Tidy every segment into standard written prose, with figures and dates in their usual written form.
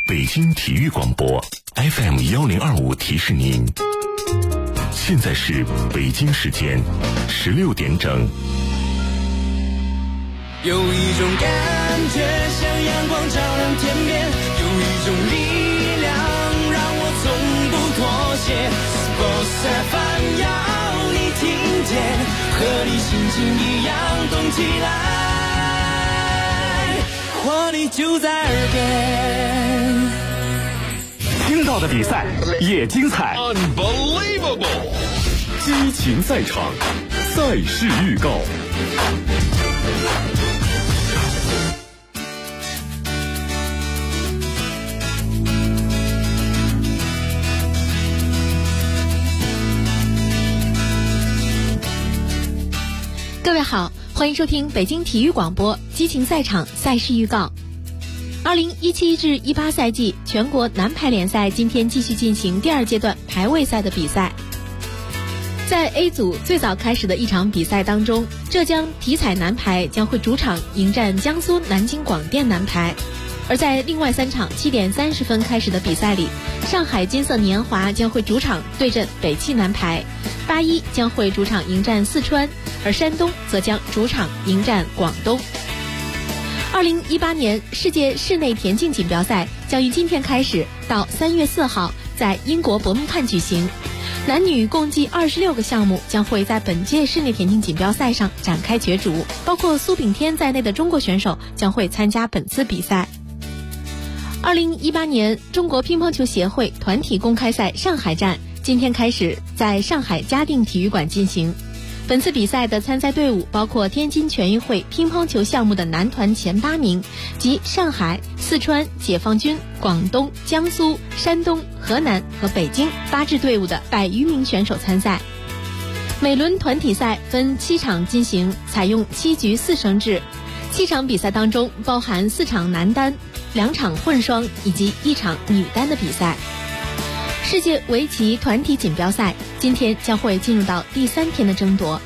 北京体育广播 FM1025提示您，现在是北京时间16点整。 有一种感觉像阳光照亮天边，有一种力量让我从不妥协。Sports FM 要你听见，和你心情一样动起来，活力就在耳边。 听到的比赛也精彩 Unbelievable 激情赛场，赛事预告。 各位好，欢迎收听北京体育广播激情赛场赛事预告。2017至18赛季全国男排联赛今天继续进行第二阶段排位赛的比赛。在 A 组最早开始的一场比赛当中，浙江体彩男排将会主场迎战江苏南京广电男排。而在另外3场7点30分开始的比赛里，上海金色年华将会主场对阵北汽男排，81将会主场迎战四川，而山东则将主场迎战广东。2018年世界室内田径锦标赛将于今天开始到3月4号在英国伯明翰举行，男女共计26个项目将会在本届室内田径锦标赛上展开角逐，包括苏炳添在内的中国选手将会参加本次比赛。2018年中国乒乓球协会团体公开赛上海站今天开始在上海嘉定体育馆进行。本次比赛的参赛队伍包括天津全运会乒乓球项目的男团前8名及上海、四川、解放军、广东、江苏、山东、河南和北京8支队伍的100余名选手参赛。每轮团体赛分7场进行，采用7局4胜制。7场比赛当中包含4场男单、2场混双以及1场女单的比赛。世界围棋团体锦标赛今天将会进入到第3天的争夺。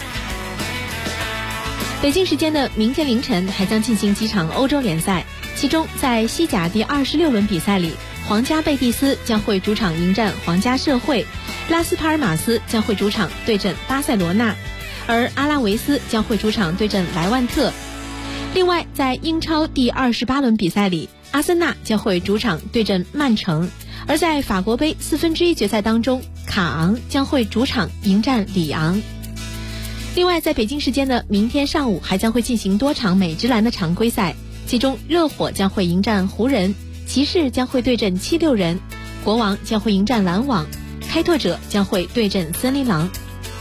北京时间的明天凌晨还将进行几场欧洲联赛，其中在西甲第26轮比赛里，皇家贝蒂斯将会主场迎战皇家社会，拉斯帕尔马斯将会主场对阵巴塞罗那，而阿拉维斯将会主场对阵莱万特。另外在英超第28轮比赛里，阿森纳将会主场对阵曼城，而在法国杯1/4决赛当中，卡昂将会主场迎战里昂。另外在北京时间的明天上午还将会进行多场美职篮的常规赛，其中热火将会迎战湖人，骑士将会对阵76人，国王将会迎战篮网，开拓者将会对阵森林狼。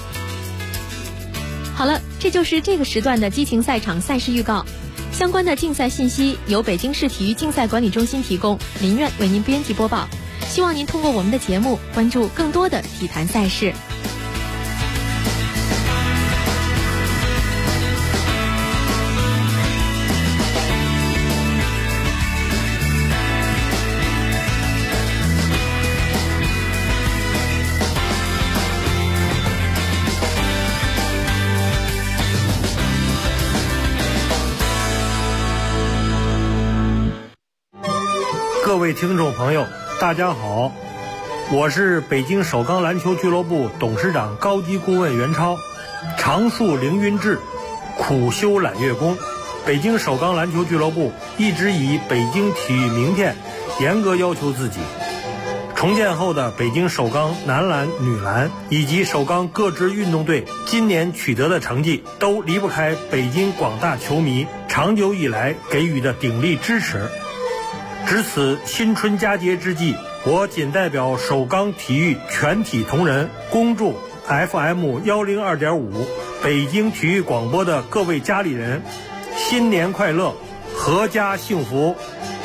好了，这就是这个时段的激情赛场赛事预告。相关的竞赛信息由北京市体育竞赛管理中心提供，林苑为您编辑播报。希望您通过我们的节目关注更多的体坛赛事。 各位听众朋友，大家好，我是北京首钢篮球俱乐部董事长高级顾问袁超。常树凌云志，苦修揽月功。北京首钢篮球俱乐部一直以北京体育名片严格要求自己。重建后的北京首钢男篮、女篮以及首钢各支运动队今年取得的成绩，都离不开北京广大球迷长久以来给予的鼎力支持。值此新春佳节之际，我谨代表首钢体育全体同仁，恭祝 FM102.5 北京体育广播的各位家里人新年快乐，阖家幸福。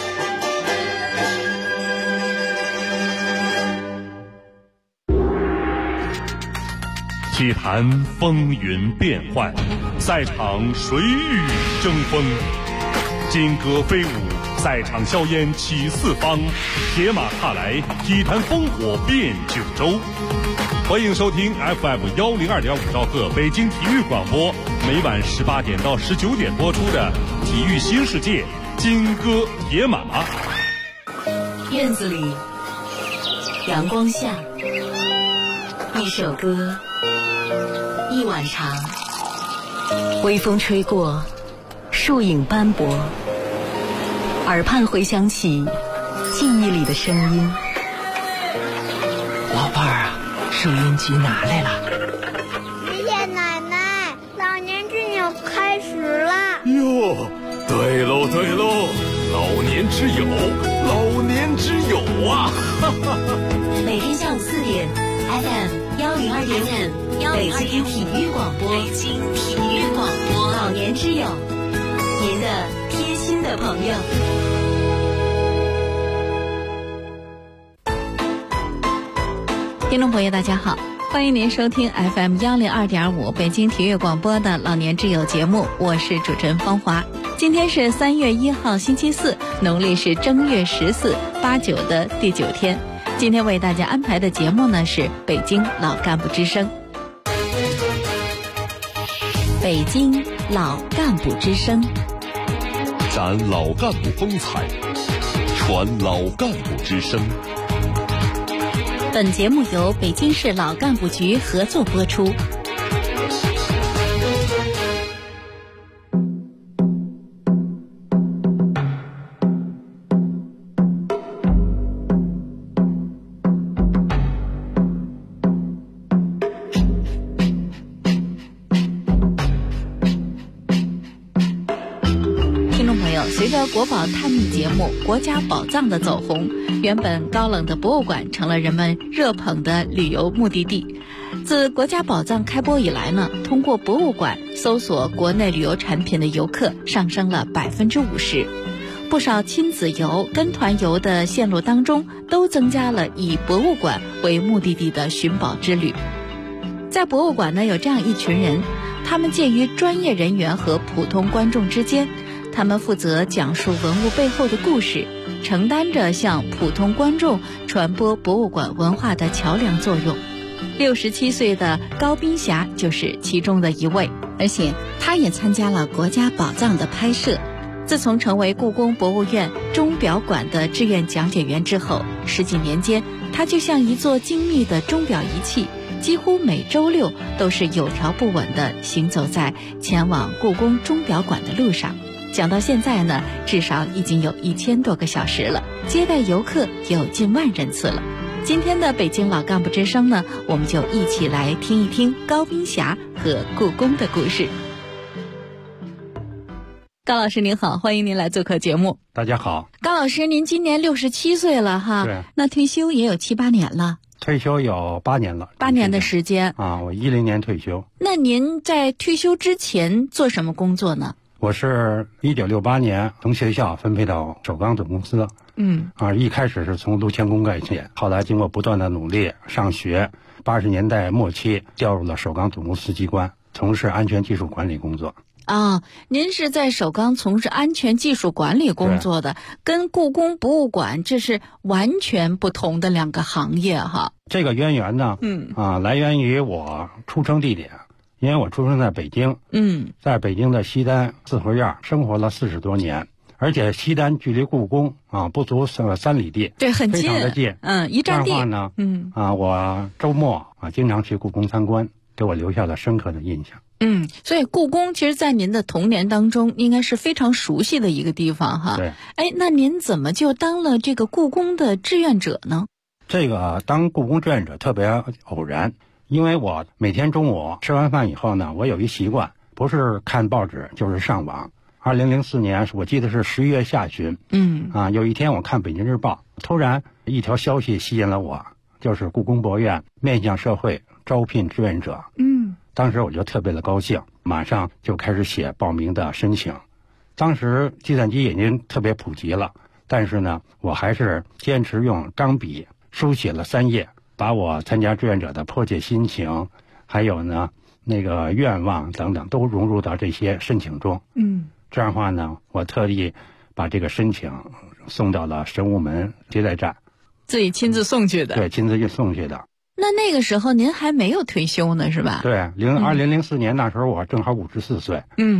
体坛风云变幻，赛场谁与争锋，金戈飞舞，赛场硝烟起四方，铁马踏来，体坛烽火遍九州。欢迎收听 FM102.5兆赫北京体育广播，每晚18点到19点播出的《体育新世界》金戈铁马。 院子里，阳光下，一首歌，一碗茶，微风吹过，树影斑驳，耳畔回响起记忆里的声音。 老伴儿啊，收音机拿来了。 爷爷奶奶，老年之友开始了。 哟，对喽对喽，老年之友，老年之友啊！ 每天下午4点 FM 102.5，北京体育广播，北京体育广播，老年之友，您的贴心的朋友。 听众朋友大家好，欢迎您收听 FM 102.5北京体育广播的老年之友节目，我是主持人芳华。今天是3月1号星期四，农历是正月14、8、9的第9天。今天为大家安排的节目呢是北京老干部之声。北京老干部之声， 展老干部风采，传老干部之声。 本节目由北京市老干部局合作播出。随着国宝探秘节目《国家宝藏》的走红，原本高冷的博物馆成了人们热捧的旅游目的地。自《国家宝藏》开播以来呢，通过博物馆搜索国内旅游产品的游客上升了50%。不少亲子游、跟团游的线路当中，都增加了以博物馆为目的地的寻宝之旅。在博物馆呢，有这样一群人，他们介于专业人员和普通观众之间。他们负责讲述文物背后的故事，承担着向普通观众传播博物馆文化的桥梁作用。67岁的高斌霞就是其中的一位，而且他也参加了《国家宝藏》的拍摄。自从成为故宫博物院钟表馆的志愿讲解员之后，10几年间，他就像一座精密的钟表仪器，几乎每周6都是有条不紊地行走在前往故宫钟表馆的路上。讲到现在呢，至少已经有1000多个小时了，接待游客有近万人次了。今天的北京老干部之声呢，我们就一起来听一听高斌霞和故宫的故事。高老师您好，欢迎您来做客节目。 大家好。 高老师，您今年67岁了哈， 对， 那退休也有7、8年了。 退休有8年了 ，8年的时间啊！我10年退休。 那您在退休之前做什么工作呢？ 我是1968年从学校分配到首钢总公司。一开始是从陆谦工干起，后来经过不断的努力上学，80年代末期调入了首钢总公司机关，从事安全技术管理工作。 您是在首钢从事安全技术管理工作的，跟故宫博物馆这是完全不同的2个行业哈。 这个渊源呢，来源于我出生地点。因为我出生在北京，在北京的西单四合院生活了40多年，而且西单距离故宫不足3里地， 对，很近， 非常的近， 一站地。 这样的话呢，我周末经常去故宫参观，给我留下了深刻的印象。 所以故宫其实在您的童年当中应该是非常熟悉的一个地方哈。 对。 那您怎么就当了这个故宫的志愿者呢？ 这个当故宫志愿者特别偶然。因为我每天中午吃完饭以后呢，我有一习惯，不是看报纸就是上网。2004年，我记得是11月下旬，有一天我看《北京日报》，突然一条消息吸引了我，就是故宫博物院面向社会招聘志愿者。当时我就特别的高兴，马上就开始写报名的申请。当时计算机已经特别普及了，但是呢，我还是坚持用钢笔书写了3页。把我参加志愿者的迫切心情，还有呢那个愿望等等，都融入到这些申请中。这样的话呢，我特地把这个申请送到了神武门接待站， 自己亲自送去的。 对，亲自去送去的。 那个时候您还没有退休呢，是吧？ 对，2004年那时候我正好54岁。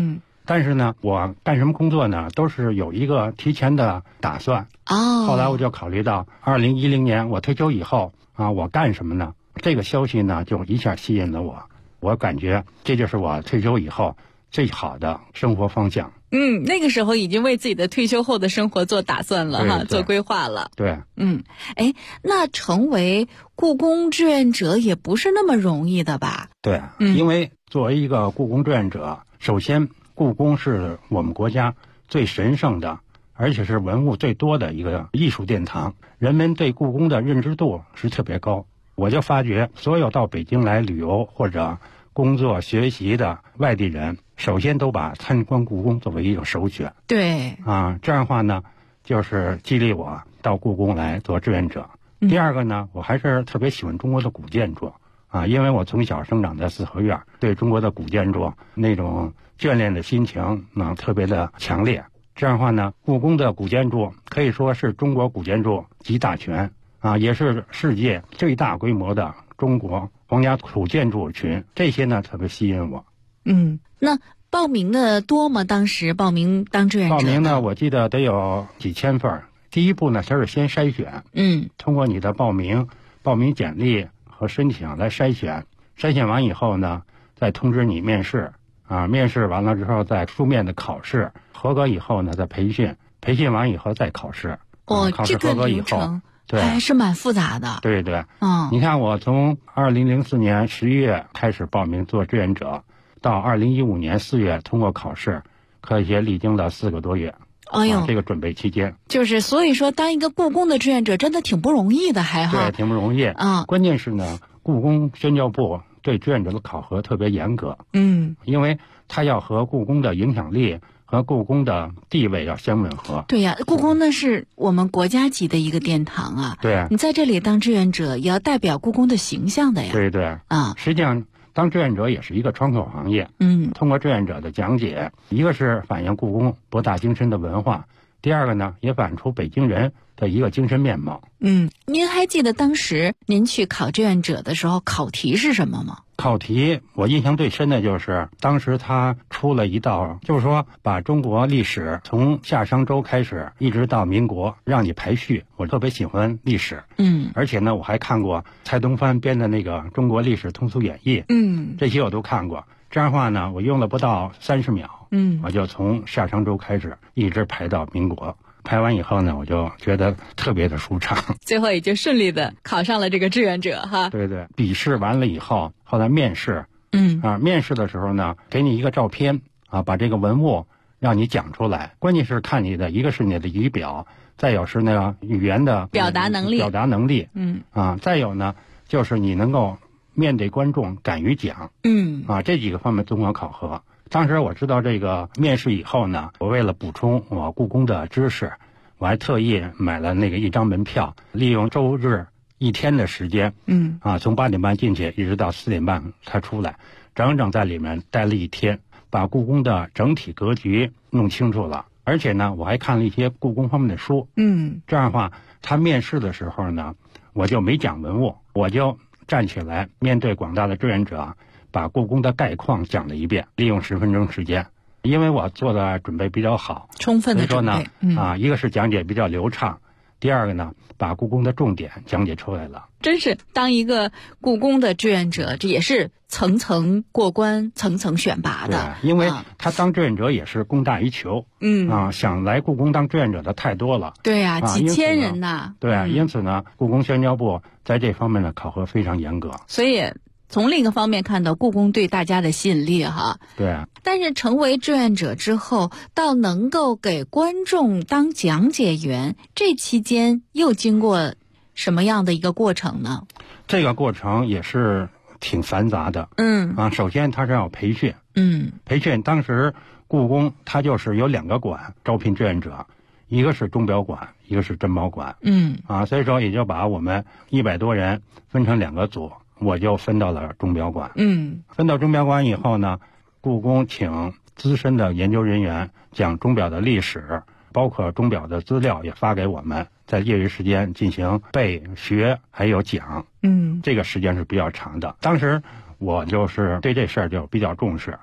但是呢，我干什么工作呢，都是有一个提前的打算。后来我就考虑到2010年我退休以后啊，我干什么呢？这个消息呢，就一下吸引了我。我感觉这就是我退休以后最好的生活方向。 那个时候已经为自己的退休后的生活做打算了哈，做规划了。 对， 那成为故宫志愿者也不是那么容易的吧？ 对，因为作为一个故宫志愿者，首先故宫是我们国家最神圣的，而且是文物最多的一个艺术殿堂，人们对故宫的认知度是特别高。我就发觉，所有到北京来旅游或者工作学习的外地人，首先都把参观故宫作为一种首选。 对， 这样的话呢，就是激励我到故宫来做志愿者。第二个呢，我还是特别喜欢中国的古建筑因为我从小生长在四合院，对中国的古建筑那种眷恋的心情特别的强烈。这样的话呢，故宫的古建筑可以说是中国古建筑集大全也是世界最大规模的中国皇家古建筑群，这些呢特别吸引我。 那报名的多吗？当时报名当志愿者？ 报名呢，我记得得有几千份。第一步呢，它是先筛选，通过你的报名简历和申请来筛选，筛选完以后呢，再通知你面试面试完了之后再书面的考试，合格以后呢再培训，培训完以后再考试。考试合格以后，对， 还是蛮复杂的。 对对，你看我从2004年11月开始报名做志愿者，到2015年4月通过考试，可以历经了4个多月。这个准备期间， 就是所以说，当一个故宫的志愿者真的挺不容易的， 对，挺不容易关键是呢，故宫宣教部对志愿者的考核特别严格。因为他要和故宫的影响力和故宫的地位要相吻合。 对呀，故宫那是我们国家级的一个殿堂啊。 对， 你在这里当志愿者，也要代表故宫的形象的呀。 对对实际上当志愿者也是一个窗口行业。通过志愿者的讲解，一个是反映故宫博大精深的文化，第二个呢，也反映出北京人的一个精神面貌。 您还记得当时您去考志愿者的时候，考题是什么吗？ 考题我印象最深的就是当时他出了一道，就是说把中国历史从夏商周开始一直到民国让你排序。我特别喜欢历史，而且呢我还看过蔡东藩编的那个《中国历史通俗演义》，这些我都看过。这样的话呢，我用了不到30秒，我就从夏商周开始一直排到民国。排完以后呢，我就觉得特别的舒畅， 最后也就顺利的考上了这个志愿者哈。 对对，笔试完了以后，后来面试，面试的时候呢，给你一个照片把这个文物让你讲出来。关键是看你的一个是你的仪表，再有是那个语言的表达能力， 再有呢就是你能够面对观众敢于讲，这几个方面综合考核。当时我知道这个面试以后呢，我为了补充我故宫的知识，我还特意买了那个一张门票，利用周日1天的时间，从8点半进去，一直到4点半才出来，整整在里面待了1天，把故宫的整体格局弄清楚了。而且呢，我还看了一些故宫方面的书，这样的话，他面试的时候呢，我就没讲文物，我就站起来面对广大的志愿者，把故宫的概况讲了一遍，利用10分钟时间。因为我做的准备比较好， 充分的准备， 所以说呢，一个是讲解比较流畅，第二个呢，把故宫的重点讲解出来了。 真是当一个故宫的志愿者，这也是层层过关、层层选拔的。 对，因为他当志愿者也是供大于求，想来故宫当志愿者的太多了。 对呀，几千人呐。 对，因此呢，故宫宣教部在这方面的考核非常严格。 所以从另一个方面看到故宫对大家的吸引力哈。 对啊。 但是成为志愿者之后，到能够给观众当讲解员，这期间又经过什么样的一个过程呢？ 这个过程也是挺繁杂的。首先它是要培训。培训当时故宫它就是有2个馆招聘志愿者，一个是钟表馆，一个是珍宝馆。所以说也就把我们100多人分成2个组。我就分到了钟表馆。分到钟表馆以后呢，故宫请资深的研究人员讲钟表的历史，包括钟表的资料也发给我们，在业余时间进行背学还有讲。这个时间是比较长的。当时我就是对这事儿就比较重视，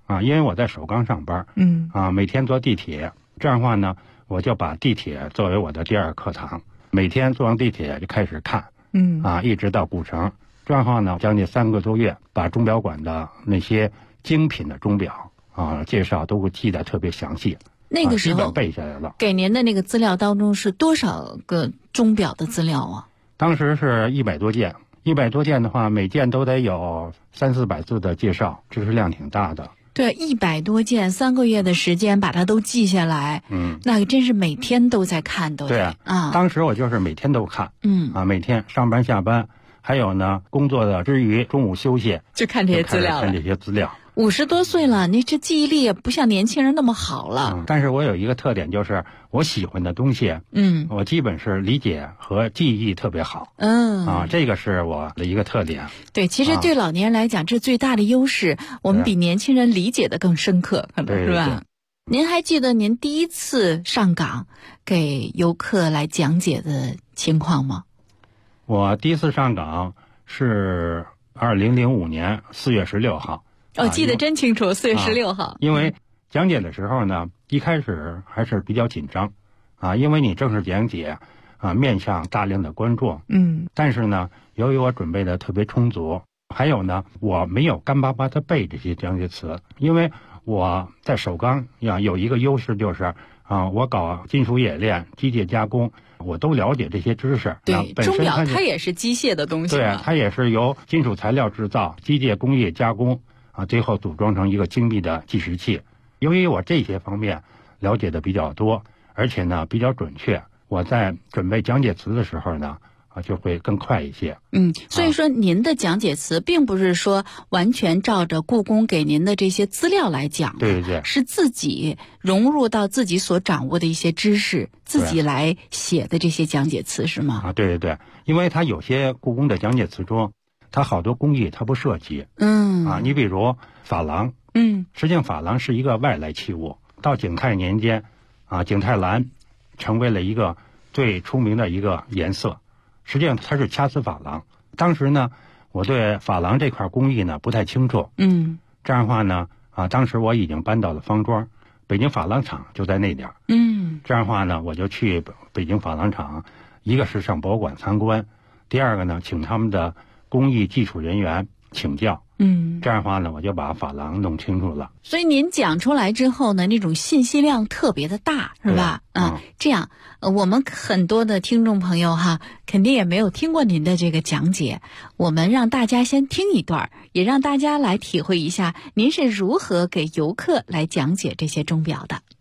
因为我在首钢上班，每天坐地铁，这样的话呢，我就把地铁作为我的第二课堂，每天坐上地铁就开始看，一直到古城，这样的话呢，将近3个多月，把钟表馆的那些精品的钟表介绍都记得特别详细。 那个时候背下来了。给您的那个资料当中是多少个钟表的资料啊？ 当时是100多件，100多件的话，每件都得有300-400字的介绍，知识量挺大的。 对，100多件，3个月的时间把它都记下来，那真是每天都在看，都对啊。当时我就是每天都看，每天上班下班，还有呢，工作的之余，中午休息就看这些资料了。 看这些资料。 50多岁了，你这记忆力也不像年轻人那么好了。 但是我有一个特点，就是我喜欢的东西，我基本是理解和记忆特别好。这个是我的一个特点。 对，其实对老年人来讲，这最大的优势，我们比年轻人理解的更深刻，可能是吧？您还记得您第一次上岗给游客来讲解的情况吗？ 我第一次上岗是2005年4月16号。 记得真清楚，4月16号。 因为讲解的时候呢，一开始还是比较紧张，因为你正式讲解，面向大量的观众。但是呢，由于我准备的特别充足，还有呢，我没有干巴巴的背这些讲解词，因为我在首钢有一个优势就是，我搞金属冶炼、机械加工，我都了解这些知识。 对，钟表它也是机械的东西。 对，它也是由金属材料制造、机械工业加工。最后组装成一个精密的计时器。由于我这些方面了解的比较多，而且呢比较准确，我在准备讲解词的时候呢，就会更快一些。 所以说您的讲解词并不是说完全照着故宫给您的这些资料来讲， 对， 是自己融入到自己所掌握的一些知识，自己来写的这些讲解词是吗？ 对，因为它有些故宫的讲解词中，它好多工艺它不涉及。你比如珐琅，实际上珐琅是一个外来器物。到景泰年间，景泰蓝成为了一个最出名的一个颜色。实际上它是掐丝珐琅。当时呢，我对珐琅这块工艺呢不太清楚。这样的话呢，当时我已经搬到了方庄，北京珐琅厂就在那点儿。这样的话呢，我就去北京珐琅厂，一个是上博物馆参观，第二个呢，请他们的工艺技术人员请教。这样的话呢，我就把珐琅弄清楚了。 所以您讲出来之后呢，那种信息量特别的大，是吧？这样，我们很多的听众朋友肯定也没有听过您的这个讲解。我们让大家先听一段，也让大家来体会一下您是如何给游客来讲解这些钟表的。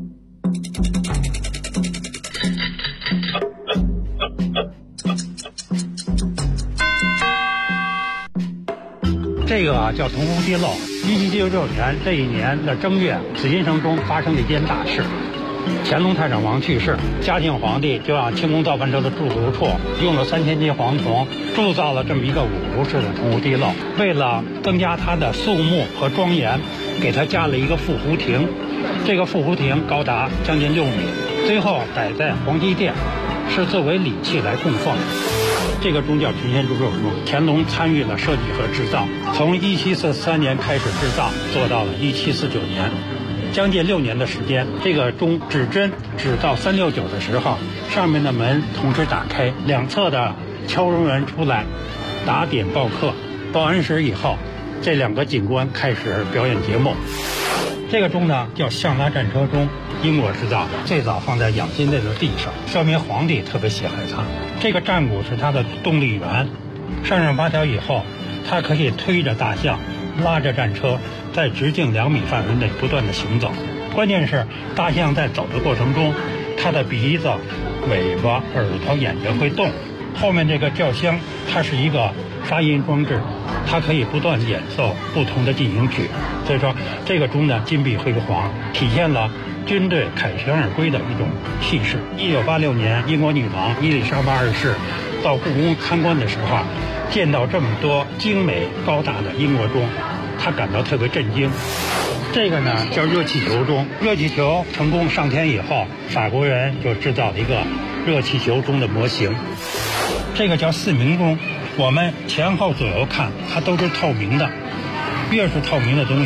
这个叫铜湖地漏。1796年这一年的正月，紫禁城中发生了一件大事。乾隆太上皇去世，嘉庆皇帝就让清宫造办车的铸图处用了3000斤黄铜铸造了这么一个5幅式的铜湖地漏。为了增加它的肃穆和庄严，给它加了一个覆壶亭。这个覆壶亭高达将近6米，最后摆在皇极殿，是作为礼器来供奉。这个钟叫群仙铸肉钟，乾隆参与了设计和制造，从1743年开始制造，做到了1749年，将近6年的时间。这个钟指针指到369的时候，上面的门同时打开，两侧的敲钟人出来打点报课，报完时以后，这2个警官开始表演节目。这个钟呢叫象拉战车钟，英国制造的，最早放在养心殿的地上，说明皇帝特别喜爱它。这个战鼓是它的动力源，上8条以后，它可以推着大象，拉着战车，在直径2米范围内不断的行走。关键是大象在走的过程中，它的鼻子、尾巴、耳朵、眼睛会动。后面这个轿厢，它是一个发音装置，它可以不断演奏不同的进行曲。所以说，这个钟呢金碧辉煌，体现了军队凯旋而归的一种气势。1986年，英国女王伊丽莎白2世到故宫参观的时候，见到这么多精美高大的英国钟，她感到特别震惊。这个呢叫热气球钟，热气球成功上天以后，法国人就制造了一个热气球钟的模型。这个叫4明钟，我们前后左右看，它都是透明的。越是透明的东西，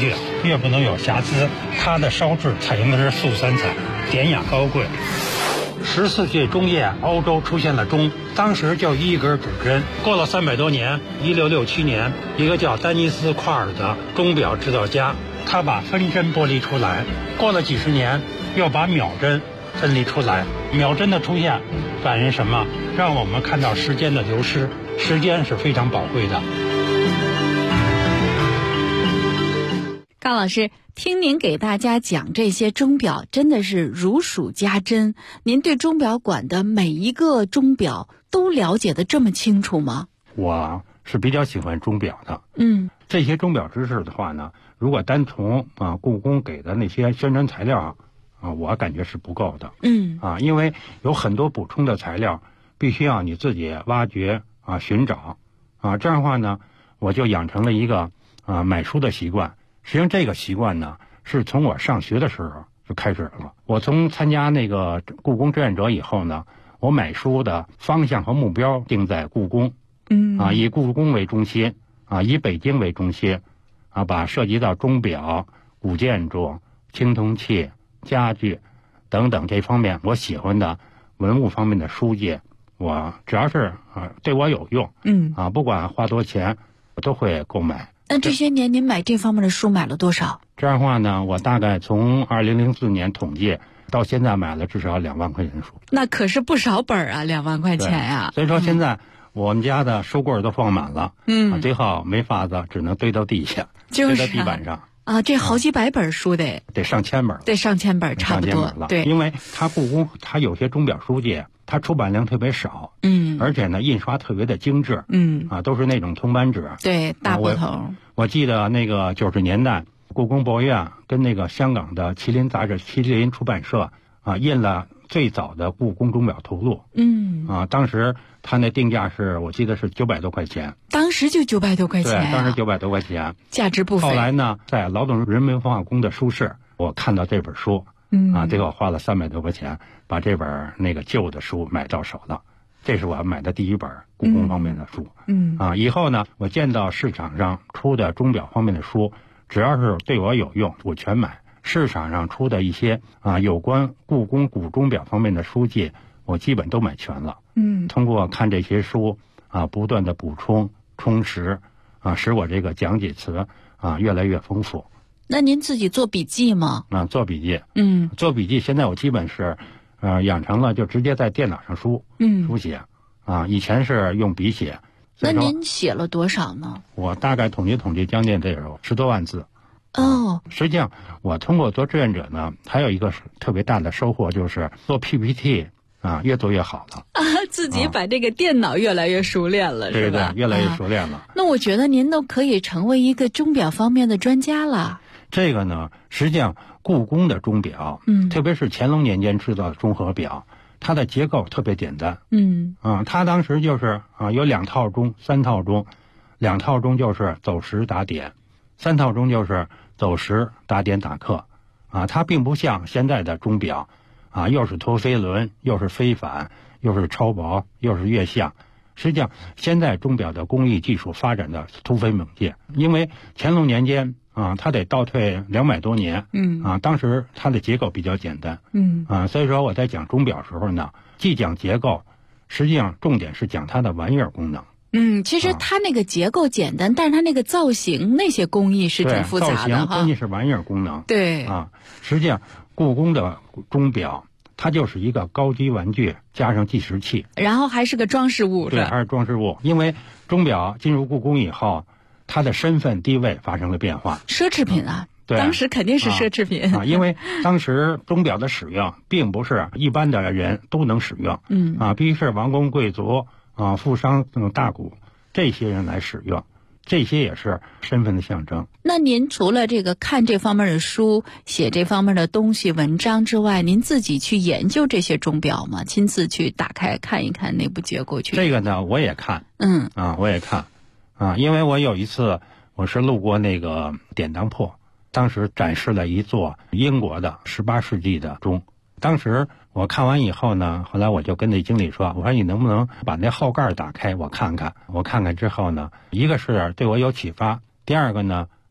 越不能有瑕疵。它的烧制采用的是素三彩，典雅高贵。14世纪中叶，欧洲出现了钟，当时就一根指针。过了300多年，1667年，一个叫丹尼斯·夸尔的钟表制造家，他把分针剥离出来。过了几十年，又把秒针分离出来。秒针的出现，反映什么？让我们看到时间的流失。时间是非常宝贵的。 高老师，听您给大家讲这些钟表，真的是如数家珍。您对钟表馆的每一个钟表都了解得这么清楚吗？ 我是比较喜欢钟表的。这些钟表知识的话呢，如果单从故宫给的那些宣传材料我感觉是不够的。因为有很多补充的材料，必须要你自己挖掘寻找这样的话呢，我就养成了一个买书的习惯。实际上这个习惯呢，是从我上学的时候就开始了。我从参加那个故宫志愿者以后呢，我买书的方向和目标定在故宫，以故宫为中心以北京为中心把涉及到钟表、古建筑、青铜器、家具等等这方面我喜欢的文物方面的书籍，我只要是对我有用，不管花多钱，我都会购买。 那这些年您买这方面的书买了多少？ 这样的话呢，我大概从2004年统计到现在买了至少2万块钱的书。 那可是不少本啊，2万块钱呀！ 所以说现在我们家的书柜都放满了，最后没法子，只能堆到地下，堆到地板上。 这好几百本书得上千本了， 得上千本差不多了。对， 因为它故宫它有些钟表书籍，它出版量特别少，而且呢印刷特别的精致，都是那种铜版纸， 对，大部头。 我记得那个90年代，故宫博物院跟那个香港的麒麟杂志、麒麟出版社印了最早的故宫钟表图录，当时它那定价是我记得是900多块钱， 当时就900多块钱， 对，当时900多块钱， 价值不菲。 后来呢，在劳动人民文化宫的书市，我看到这本书，最后花了300多块钱，把这本那个旧的书买到手了。这是我买的第一本故宫方面的书。以后呢，我见到市场上出的钟表方面的书，只要是对我有用，我全买。市场上出的一些有关故宫古钟表方面的书籍，我基本都买全了。通过看这些书不断的补充充实使我这个讲解词越来越丰富。 那您自己做笔记吗？ 做笔记。做笔记现在我基本是养成了就直接在电脑上书写以前是用笔写。 那您写了多少呢？ 我大概统计将近得有10多万字。实际上我通过做志愿者呢，还有一个特别大的收获，就是做 PPT越做越好了自己把这个电脑越来越熟练了，是吧？ 对，越来越熟练了。 那我觉得您都可以成为一个钟表方面的专家了。 这个呢，实际上故宫的钟表，特别是乾隆年间制造的钟和表，它的结构特别简单。它当时就是有2套钟、3套钟，2套钟就是走时打点，3套钟就是走时打点打刻它并不像现在的钟表又是陀飞轮，又是飞反，又是超薄，又是月相。实际上现在钟表的工艺技术发展的突飞猛进，因为乾隆年间它得倒退200多年，当时它的结构比较简单，所以说我在讲钟表时候呢，既讲结构，实际上重点是讲它的玩意儿功能。 其实它那个结构简单，但是它那个造型那些工艺是挺复杂的造型关键是玩意儿功能。 对实际上故宫的钟表它就是一个高级玩具加上计时器， 然后还是个装饰物。 对，还是装饰物。因为钟表进入故宫以后，它的身份地位发生了变化， 奢侈品对，当时肯定是奢侈品因为当时钟表的使用并不是一般的人都能使用，必须是王公贵族富商大贾这些人来使用，这些也是身份的象征。 那您除了这个看这方面的书，写这方面的东西文章之外，您自己去研究这些钟表吗？亲自去打开看一看内部结构去？ 这个呢我也看，我也看因为我有一次我是路过那个典当铺，当时展示了一座英国的18世纪的钟。当时我看完以后呢，后来我就跟那经理说，我说你能不能把那后盖打开我看看。我看看之后呢，一个是对我有启发，第二个呢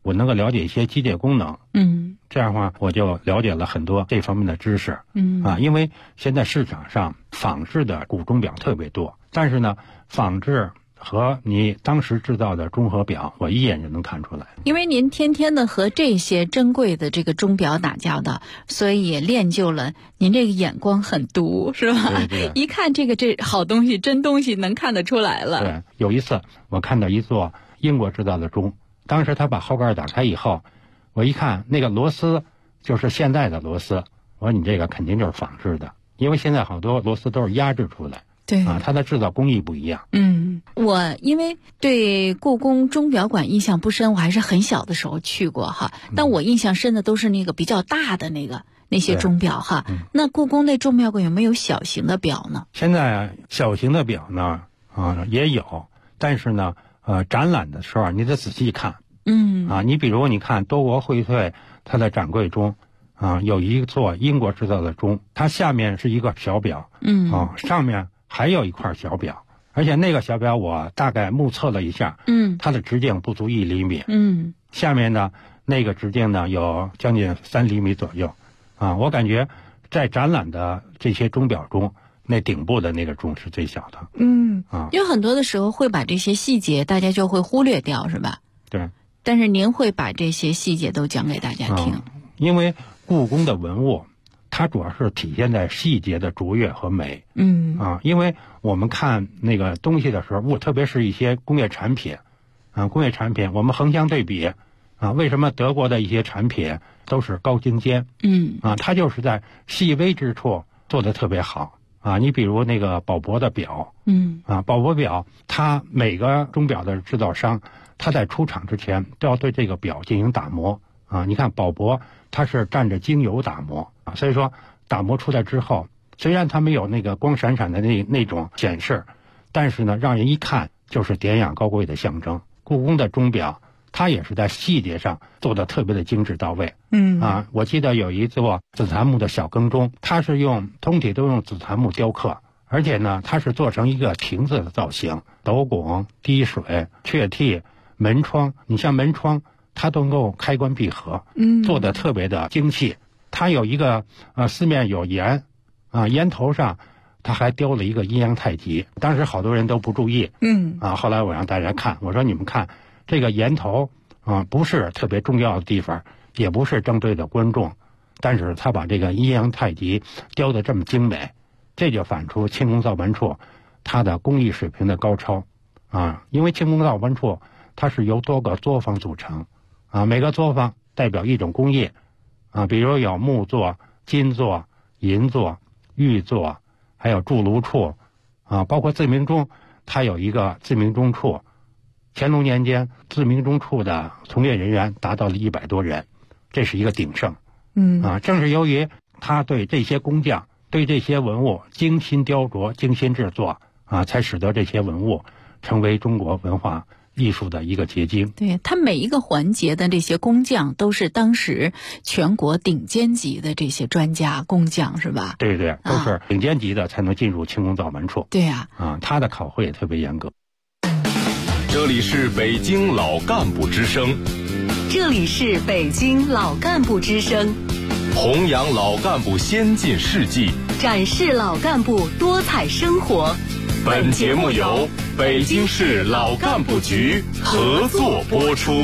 我能够了解一些机械功能。这样的话我就了解了很多这方面的知识。因为现在市场上仿制的古钟表特别多，但是呢，仿制和你当时制造的钟和表，我一眼就能看出来。 因为您天天的和这些珍贵的这个钟表打交道，所以也练就了您这个眼光很毒，是吧？ 对， 一看这好东西、真东西，能看得出来了。 对，有一次我看到一座英国制造的钟，当时他把后盖打开以后，我一看那个螺丝就是现在的螺丝，我说你这个肯定就是仿制的，因为现在好多螺丝都是压制出来。 对它的制造工艺不一样。 我因为对故宫钟表馆印象不深，我还是很小的时候去过哈。但我印象深的都是那个比较大的那些钟表哈。那故宫那钟表馆有没有小型的表呢？ 现在小型的表呢也有，但是呢展览的时候你得仔细看。你比如你看多国荟萃它的展柜中有一座英国制造的钟，它下面是一个小表，上面还有一块小表，而且那个小表我大概目测了一下，它的直径不足1厘米，下面呢那个直径呢有将近3厘米左右，我感觉在展览的这些钟表中，那顶部的那个钟是最小的。 因为很多的时候会把这些细节大家就会忽略掉，是吧？ 对。 但是您会把这些细节都讲给大家听。 因为故宫的文物它主要是体现在细节的卓越和美。因为我们看那个东西的时候，特别是一些工业产品，我们横向对比为什么德国的一些产品都是高精尖？它就是在细微之处做得特别好你比如那个宝珀的表，宝珀表，它每个钟表的制造商，他在出厂之前都要对这个表进行打磨你看宝珀它是蘸着精油打磨所以说打磨出来之后，虽然它没有那个光闪闪的那种显示，但是呢让人一看就是典雅高贵的象征。故宫的钟表它也是在细节上做得特别的精致到位。我记得有一座紫檀木的小更钟，它是通体都用紫檀木雕刻，而且呢它是做成一个亭子的造型，斗拱、滴水、雀替、门窗，你像门窗它都能够开关闭合，做得特别的精细。它有一个四面有檐檐头上它还雕了一个阴阳太极，当时好多人都不注意。后来我让大家看，我说你们看这个檐头不是特别重要的地方，也不是正对着观众，但是他把这个阴阳太极雕得这么精美，这就反出清宫造办处它的工艺水平的高超因为清宫造办处它是由多个作坊组成每个作坊代表一种工业比如有木作、金作、银作、玉作，还有铸炉处包括自鸣钟，它有一个自鸣钟处。乾隆年间自鸣钟处的从业人员达到了100多人，这是一个鼎盛。正是由于他对这些工匠、对这些文物精心雕琢、精心制作才使得这些文物成为中国文化艺术的一个结晶。 对，他每一个环节的这些工匠都是当时全国顶尖级的这些专家工匠，是吧？ 对，都是顶尖级的才能进入清宫造办处。 对呀， 他的考核也特别严格。 这里是北京老干部之声， 这里是北京老干部之声， 弘扬老干部先进事迹， 展示老干部多彩生活。 本节目由北京市老干部局合作播出。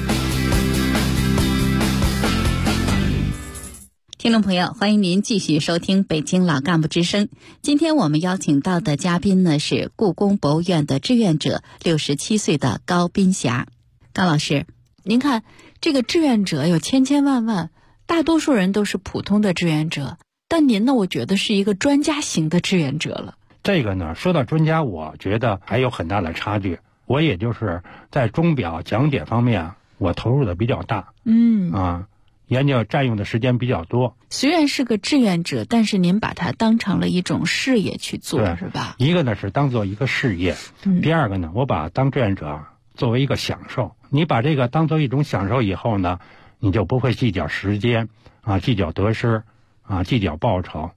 听众朋友，欢迎您继续收听北京老干部之声。今天我们邀请到的嘉宾呢是故宫博物院的志愿者67岁的高斌霞。高老师，您看这个志愿者有千千万万，大多数人都是普通的志愿者，但您呢，我觉得是一个专家型的志愿者了。 这个呢，说到专家，我觉得还有很大的差距。我也就是在钟表讲解方面，我投入的比较大。研究占用的时间比较多。 虽然是个志愿者，但是您把它当成了一种事业去做，是吧？ 一个呢是当做一个事业，第二个呢，我把当志愿者作为一个享受。你把这个当做一种享受以后呢，你就不会计较时间计较得失计较报酬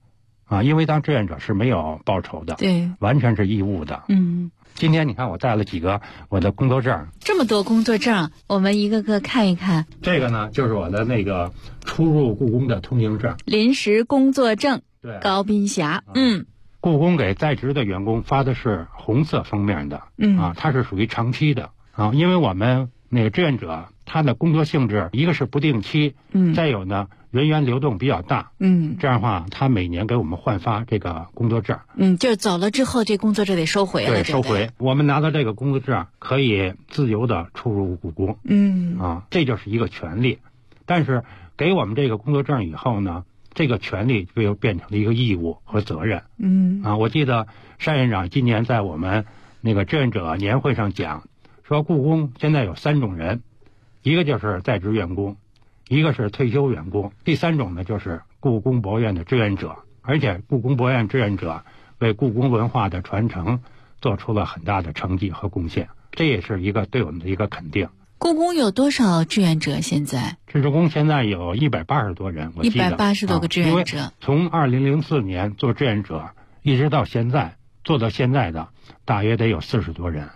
因为当志愿者是没有报酬的， 对， 完全是义务的。今天你看我带了几个我的工作证， 这么多工作证，我们一个个看一看。 这个呢就是我的那个出入故宫的通行证， 临时工作证。 对， 高斌霞。 故宫给在职的员工发的是红色封面的，它是属于长期的因为我们那个志愿者他的工作性质，一个是不定期，再有呢人员流动比较大，这样的话他每年给我们换发这个工作证， 就是走了之后这工作证得收回了， 对，收回。我们拿到这个工作证可以自由的出入故宫，这就是一个权利。但是给我们这个工作证以后呢，这个权利就变成了一个义务和责任。我记得单院长今年在我们那个志愿者年会上讲，说故宫现在有3种人，一个就是在职员工，一个是退休员工，第3种呢就是故宫博物院的志愿者。而且故宫博物院志愿者为故宫文化的传承做出了很大的成绩和贡献，这也是一个对我们的一个肯定。 故宫有多少志愿者？现在志职工现在有180多人，我记得 180多个志愿者。 从2004年做志愿者一直到现在，做到现在的大约得有40多人。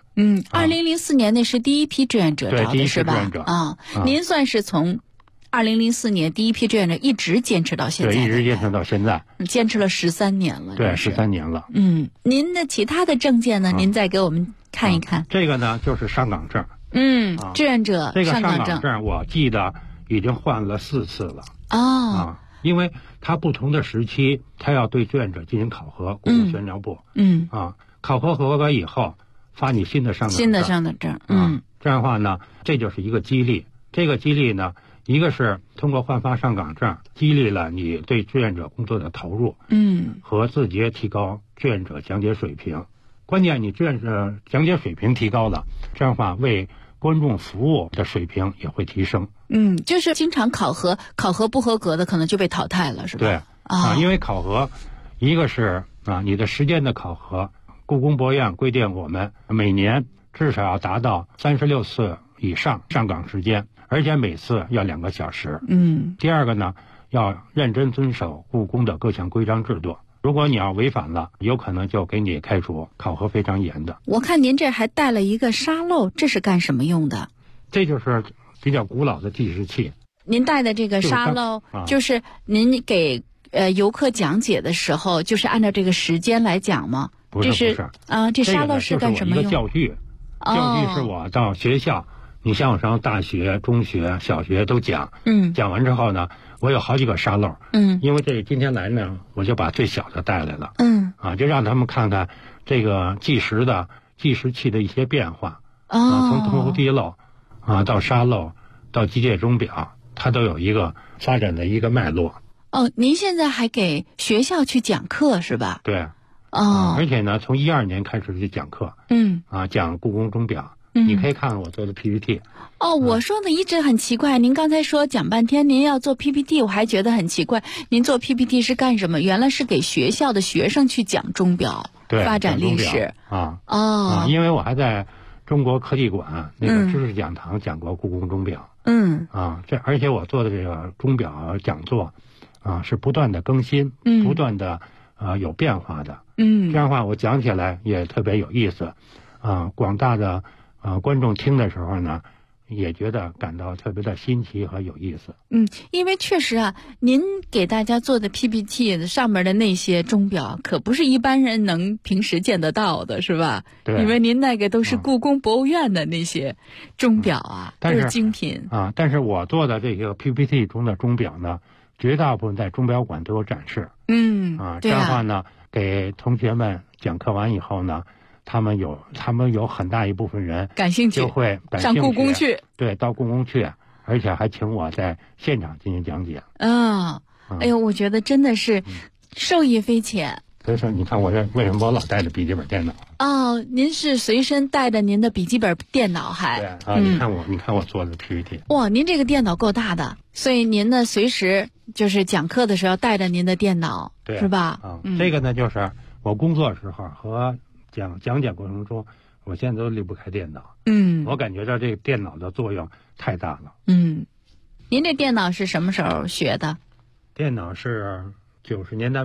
2004年那是第一批志愿者招的是吧？您算是从2004年第一批志愿者一直坚持到现在， 对，一直坚持到现在， 坚持了13年了。 对，13年了。 您的其他的证件呢？您再给我们看一看。 这个呢就是上岗证。 志愿者这个上岗证我记得已经换了4次了。因为它不同的时期，它要对志愿者进行考核，故宫宣传部。考核合格以后，发你新的上岗证。这样的话呢，这就是一个激励。这个激励呢，一个是通过换发上岗证，激励了你对志愿者工作的投入，和自觉提高志愿者讲解水平。关键你志愿者讲解水平提高了，这样的话为观众服务的水平也会提升。 就是经常考核不合格的可能就被淘汰了，是吧？ 对，因为考核，一个是你的时间的考核，故宫博物院规定我们每年至少要达到36次以上上岗时间，而且每次要2个小时。第二个呢，要认真遵守故宫的各项规章制度。如果你要违反了，有可能就给你开除，考核非常严的。 我看您这还带了一个沙漏，这是干什么用的？ 这就是比较古老的计时器。 您带的这个沙漏，就是您给游客讲解的时候，就是按照这个时间来讲吗？ 不是这沙漏是干什么用？ 一个教具，教具是我到学校，你像我上大学、中学、小学都讲，讲完之后呢，我有好几个沙漏，因为这今天来呢，我就把最小的带来了，就让他们看看这个计时器的一些变化，从铜壶滴漏到沙漏到机械钟表，它都有一个发展的一个脉络。 您现在还给学校去讲课是吧？ 对，而且呢，从12年开始去讲课，讲故宫钟表。你可以看看我做的 PPT。 我说的一直很奇怪，您刚才说讲半天您要做 PPT， 我还觉得很奇怪。您做 PPT 是干什么？原来是给学校的学生去讲钟表发展历史因为我还在中国科技馆那个知识讲堂讲过故宫钟表。而且我做的这个钟表讲座是不断的更新，不断的有变化的。这样的话我讲起来也特别有意思。广大的观众听的时候呢，也觉得感到特别的新奇和有意思。 因为确实您给大家做的 PPT 上面的那些钟表，可不是一般人能平时见得到的，是吧？ 对。 因为您那个都是故宫博物院的那些钟表都是精品但是我做的这个 PPT 中的钟表呢，绝大部分在钟表馆都有展示。这样的话呢，给同学们讲课完以后呢，他们有很大一部分人感兴趣， 就会上故宫去， 对，到故宫去，而且还请我在现场进行讲解。 哎呦，我觉得真的是受益匪浅。 所以说，你看我这为什么我老带着笔记本电脑？ 您是随身带着您的笔记本电脑还？ 对你看我做的 PPT。 哇，您这个电脑够大的，所以您呢随时就是讲课的时候带着您的电脑，是吧？ 这个呢就是我工作时候和讲解过程中，我现在都离不开电脑。我感觉到这个电脑的作用太大了。 您这电脑是什么时候学的？ 电脑是90年代末，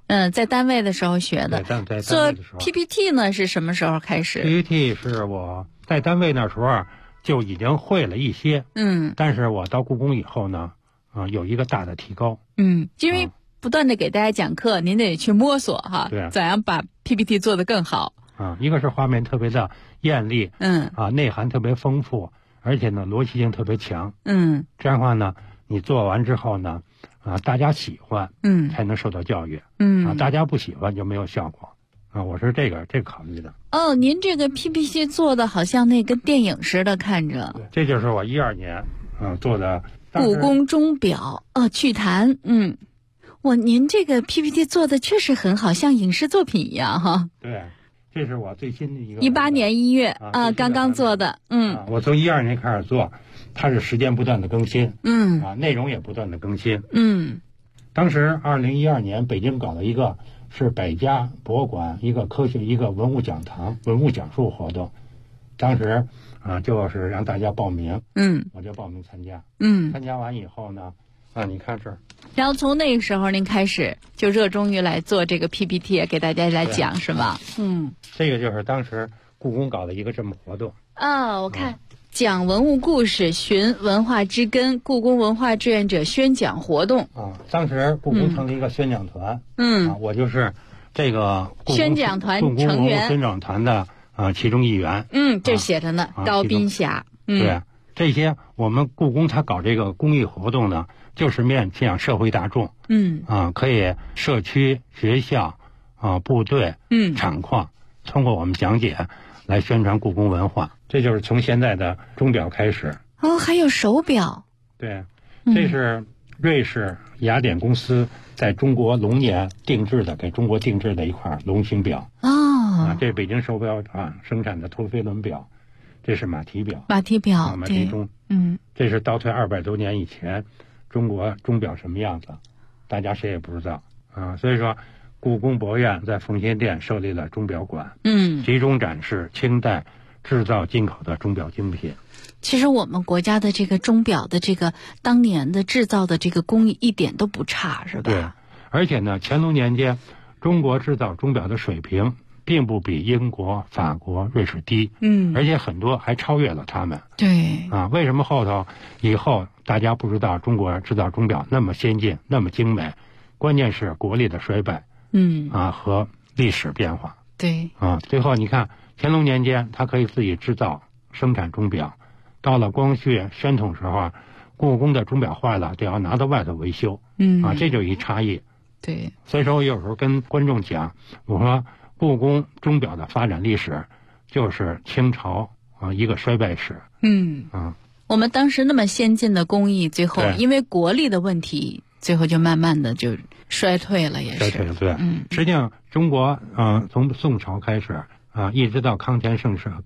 在单位的时候学的。 对， 做 PPT 呢是什么时候开始 ？PPT 是我在单位那时候就已经会了一些，但是我到故宫以后呢，有一个大的提高。 因为不断的给大家讲课，您得去摸索哈， 对， 怎样把 PPT 做得更好。 一个是画面特别的艳丽，内涵特别丰富，而且呢逻辑性特别强，这样的话呢，你做完之后呢，大家喜欢，才能受到教育，大家不喜欢就没有效果，我是这个考虑的。 哦，您这个 PPT 做的好像那跟电影似的，看着。 对，这就是我12年做的故宫钟表趣谈，您这个 PPT 做的确实很好，像影视作品一样哈。 对。这是我最新的一个 18年1月刚刚做的， 我从12年开始做，它是时间不断的更新，内容也不断的更新，当时2012年北京搞了一个是百家博物馆一个文物讲堂文物讲述活动，当时就是让大家报名，我就报名参加，参加完以后呢，你看这儿。 然后从那个时候您开始就热衷于来做这个 PPT 给大家来讲是吗？ 这个就是当时故宫搞的一个这么活动。 我看讲文物故事寻文化之根故宫文化志愿者宣讲活动。 当时故宫成立一个宣讲团，我就是这个宣讲团成员， 宣讲团的其中一员。 这写着呢，高斌霞。 对，这些我们故宫它搞这个公益活动呢，就是面向社会大众，可以社区、学校、部队、厂矿，通过我们讲解来宣传故宫文化。这就是从现在的钟表开始。 还有手表。 对，这是瑞士雅典公司在中国龙年给中国定制的一块龙形表。这是北京手表厂生产的陀飞轮表。这是马蹄表， 马蹄钟，这是倒退200多年以前中国钟表什么样子，大家谁也不知道所以说故宫博物院在奉先殿设立了钟表馆，集中展示清代制造进口的钟表精品。 其实我们国家的这个钟表的这个当年的制造的这个工艺一点都不差，是吧？ 对，而且呢，乾隆年间中国制造钟表的水平并不比英国、法国、瑞士低，而且很多还超越了他们。 对为什么以后大家不知道中国制造钟表那么先进、那么精美？关键是国力的衰败，和历史变化。 对最后你看乾隆年间，他可以自己制造生产钟表，到了光绪、宣统时候，故宫的钟表坏了，得要拿到外头维修，这就一差异。 对， 所以说我有时候跟观众讲，我说故宫钟表的发展历史就是清朝一个衰败史。 我们当时那么先进的工艺，最后因为国力的问题，最后就慢慢的就衰退了，也是衰退了。对，实际上中国从宋朝开始一直到康乾盛世，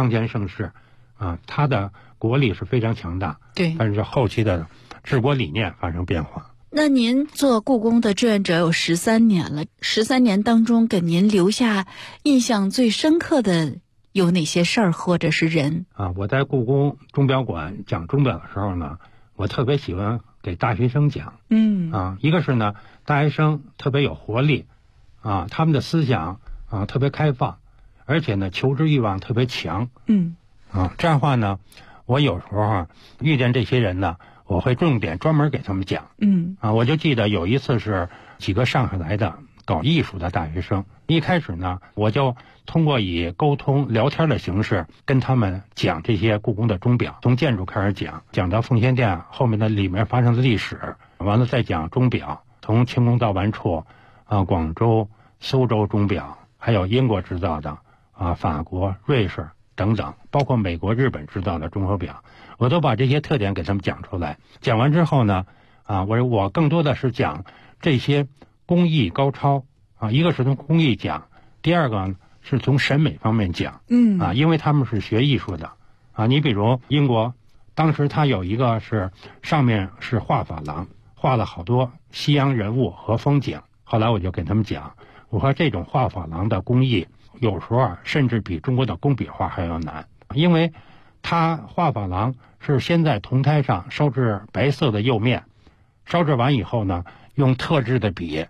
它的国力是非常强大。 对， 但是后期的治国理念发生变化。 那您做故宫的志愿者有13年了，13年当中给您留下印象最深刻的有哪些事儿或者是人？ 我在故宫钟表馆讲钟表的时候呢，我特别喜欢给大学生讲。一个是呢，大学生特别有活力，他们的思想特别开放，而且呢求知欲望特别强。这样的话呢，我有时候遇见这些人呢，我会重点专门给他们讲。我就记得有一次是几个上海来的搞艺术的大学生，一开始呢，我就通过以沟通聊天的形式跟他们讲这些故宫的钟表，从建筑开始讲到奉先殿后面的里面发生的历史，完了再讲钟表，从清宫造办处广州、苏州钟表，还有英国制造的法国、瑞士等等，包括美国、日本制造的钟和表，我都把这些特点给他们讲出来。讲完之后呢，我更多的是讲这些工艺高超一个是从工艺讲，第二个是从审美方面讲。因为他们是学艺术的你比如英国，当时他有一个是上面是画珐琅，画了好多西洋人物和风景。后来我就跟他们讲，我说这种画珐琅的工艺有时候甚至比中国的工笔画还要难，因为它画珐琅是先在铜胎上烧制白色的釉面，烧制完以后呢，用特制的笔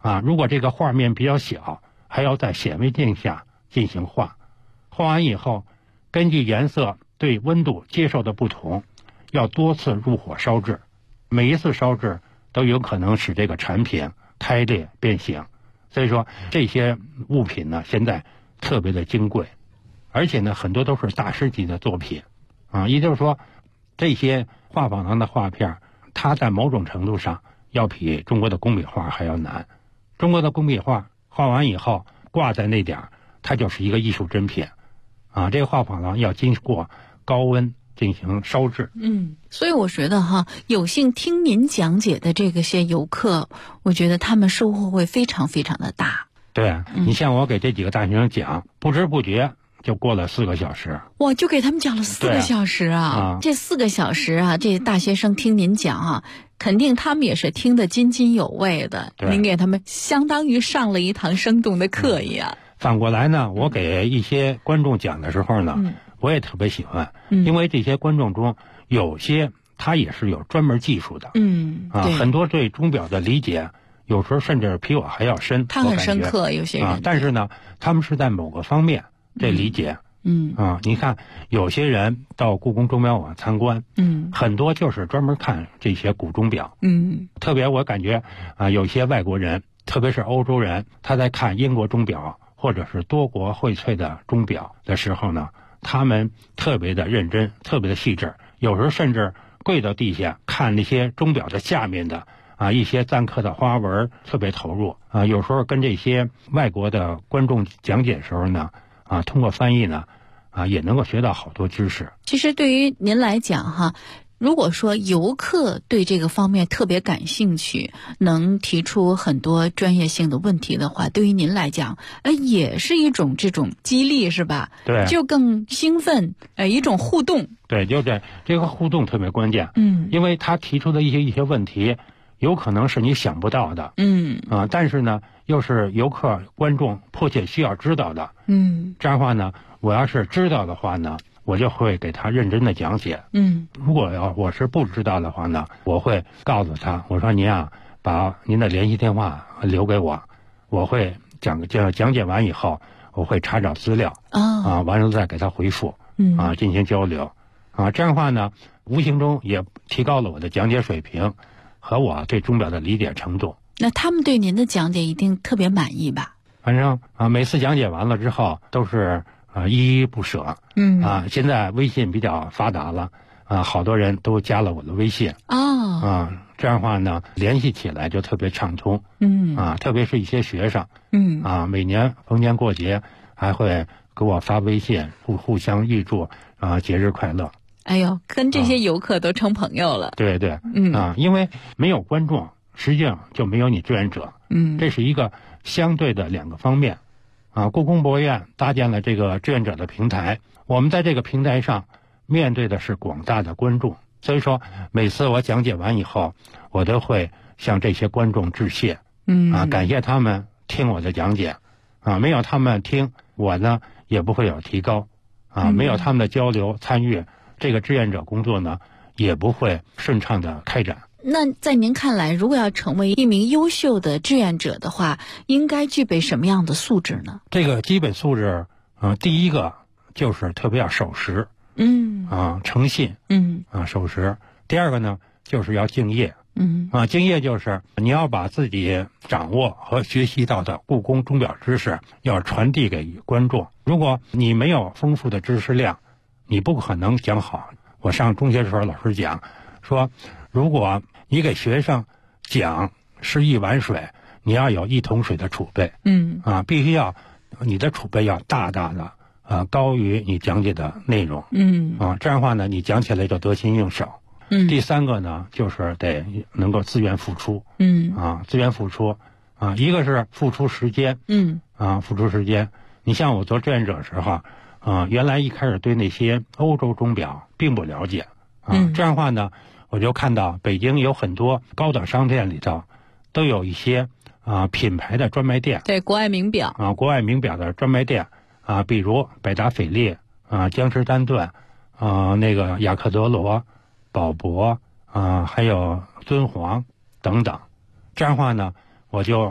如果这个画面比较小，还要在显微镜下进行画，画完以后，根据颜色对温度接受的不同，要多次入火烧制，每一次烧制都有可能使这个产品开裂变形。所以说这些物品呢，现在特别的金贵，而且呢，很多都是大师级的作品也就是说，这些画珐琅的画片，它在某种程度上要比中国的工笔画还要难。中国的工笔画画完以后挂在那点，它就是一个艺术珍品这个画珐琅要经过高温进行烧制。 所以我觉得有幸听您讲解的这个些游客，我觉得他们收获会非常非常的大。 对，你像我给这几个大学生讲，不知不觉就过了4个小时。 哇，就给他们讲了4个小时这4个小时这大学生听您讲肯定他们也是听得津津有味的。您给他们相当于上了一堂生动的课一样。 反过来呢，我给一些观众讲的时候呢，我也特别喜欢，因为这些观众中有些他也是有专门技术的。很多对钟表的理解有时候甚至比我还要深。 他很深刻，有些人但是呢，他们是在某个方面这理解。你看有些人到故宫钟表网参观，很多就是专门看这些古钟表。特别我感觉有些外国人，特别是欧洲人，他在看英国钟表或者是多国荟萃的钟表的时候呢，他们特别的认真，特别的细致，有时候甚至跪到地下看那些钟表的下面的一些錾刻的花纹，特别投入有时候跟这些外国的观众讲解的时候呢通过翻译呢也能够学到好多知识。 其实对于您来讲如果说游客对这个方面特别感兴趣，能提出很多专业性的问题的话，对于您来讲也是一种这种激励，是吧？ 对， 就更兴奋一种互动。 对，就这个互动特别关键。因为他提出的一些问题有可能是你想不到的。但是呢又是游客观众迫切需要知道的。这样的话呢，我要是知道的话呢，我就会给他认真的讲解。如果我是不知道的话呢，我会告诉他，我说您把您的联系电话留给我，我会讲解完以后，我会查找资料完了再给他回复进行交流这样的话呢，无形中也提高了我的讲解水平和我对钟表的理解程度。 那他们对您的讲解一定特别满意吧？ 反正每次讲解完了之后都是依依不舍。现在微信比较发达了好多人都加了我的微信这样的话呢，联系起来就特别畅通。特别是一些学生每年逢年过节还会给我发微信，互相预祝节日快乐。 哎呦，跟这些游客都成朋友了。 对对，因为没有观众，实际上就没有你志愿者。这是一个相对的2个方面。故宫博物院搭建了这个志愿者的平台，我们在这个平台上面对的是广大的观众，所以说每次我讲解完以后，我都会向这些观众致谢。感谢他们听我的讲解没有他们听，我呢也不会有提高没有他们的交流参与，这个志愿者工作呢也不会顺畅的开展。 那在您看来，如果要成为一名优秀的志愿者的话，应该具备什么样的素质呢？ 这个基本素质第一个就是特别要守时。诚信。守时。第二个呢就是要敬业。敬业就是你要把自己掌握和学习到的故宫钟表知识要传递给观众。如果你没有丰富的知识量，你不可能讲好。我上中学的时候老师讲说，如果你给学生讲是一碗水，你要有1桶水的储备。必须要你的储备要大大的高于你讲解的内容。这样的话呢，你讲起来就得心应手。第3个呢，就是得能够自愿付出。自愿付出一个是付出时间。付出时间。你像我做志愿者的时候原来一开始对那些欧洲钟表并不了解这样的话呢，我就看到北京有很多高档商店里头都有一些品牌的专卖店。 对，国外名表国外名表的专卖店比如百达翡丽江诗丹顿那个雅克德罗、宝珀还有尊皇等等。这样的话呢，我就